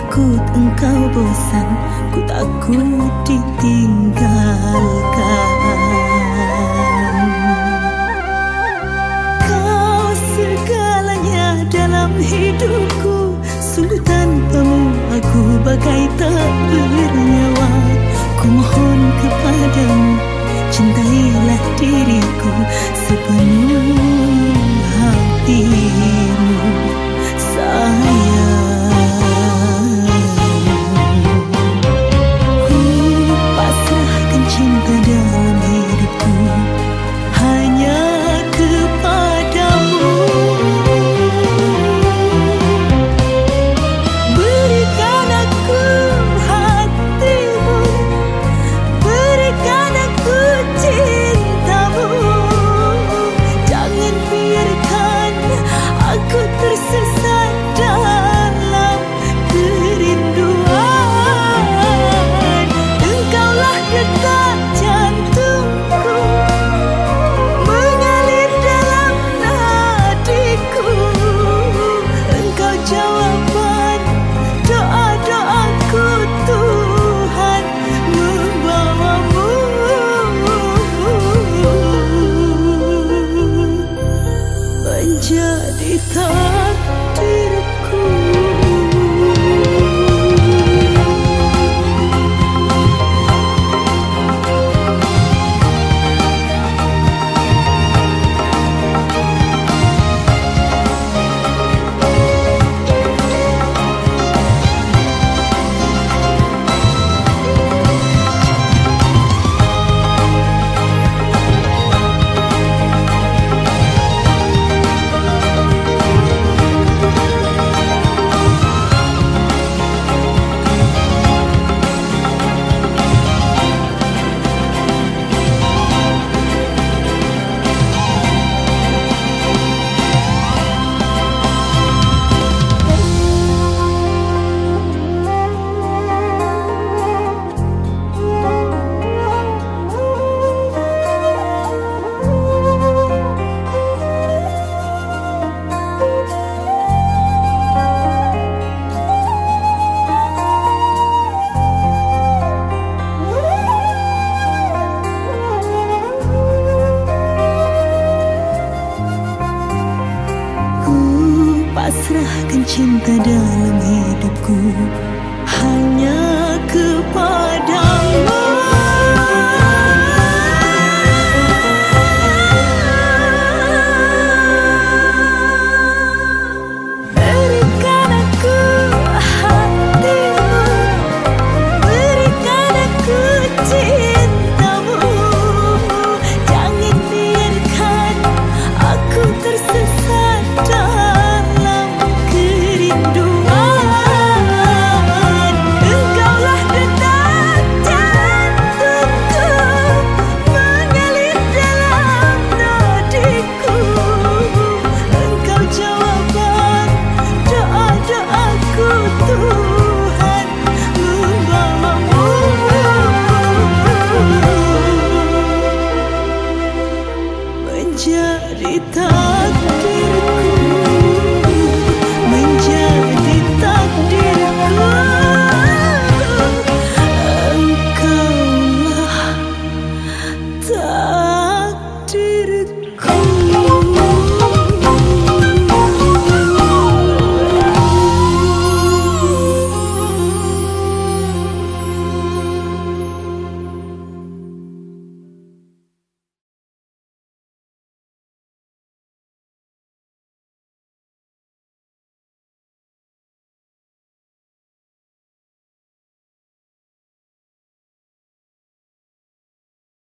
takut engkau bosan, ku takut ditinggalkan. Kau segalanya dalam hidupku, sungguh tanpamu aku bagai tak bernyawa. Ku mohon kepadamu, cintailah diriku sepenuh hatimu, sayang. Ku pasrahkan cinta dalam hidupku hanya kepadamu. Berikan aku hatimu, berikan aku cintamu. Jangan biarkan aku tersesat dalam kerinduan. Engkaulah detak jantungku, mengalir dalam nadiku. Engkau jawaban doa-doaku, Tuhan membawamu menjadi takdirku. Pasrahkan cinta dalam hidupku hanya kepadamu.